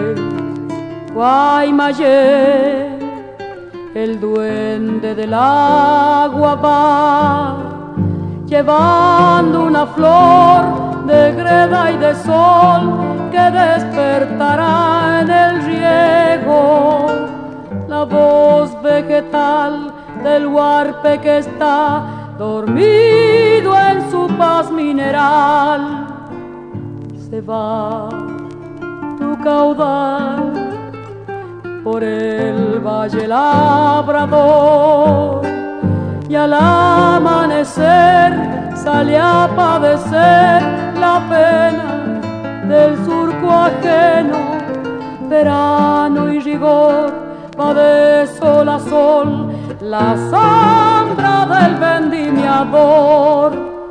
Guaymallé, el duende del agua va, llevando una flor de greda y de sol que despertará en el riego la voz vegetal del huarpe que está dormido en su paz mineral. Se va tu caudal por el valle labrador y al amanecer sale a padecer la pena del surco ajeno. Verano y rigor va de sol a sol la sombra del vendimiador.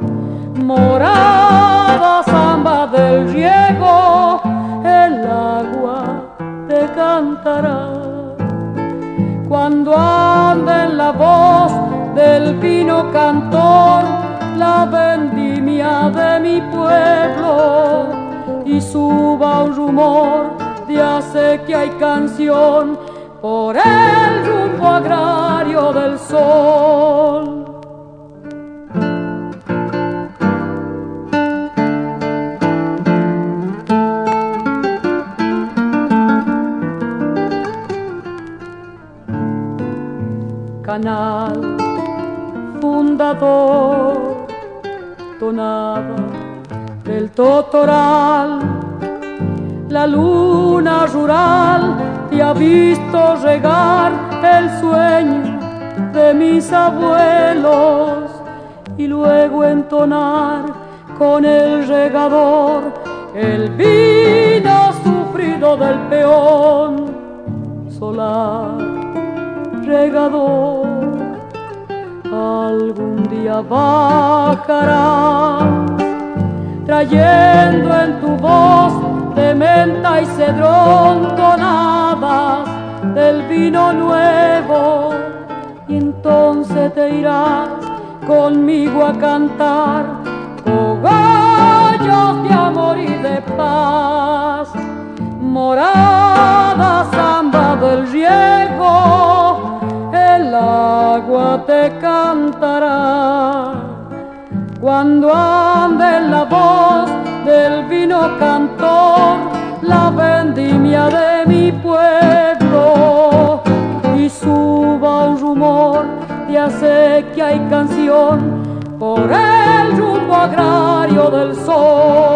Morada zamba del riego, el agua te cantará. Cuando ande en la voz del vino cantor la vendimia de mi pueblo y suba un rumor de hace que hay canción por el rumbo agrario del sol. Canal fundador, tonada del totoral, la luna rural te ha visto regar el sueño de mis abuelos y luego entonar con el regador el vino sufrido del peón. Solar, regador, algún día bajarás, trayendo en tu voz de menta y cedrón tonadas del vino nuevo, y entonces te irás conmigo a cantar cogollos de amor y de paz. Morada zamba del riego, el agua te cantará. Cuando ande en la voz del vino cantor la vendimia de mi pueblo y suba un rumor de hace que hay canción por el rumbo agrario del sol.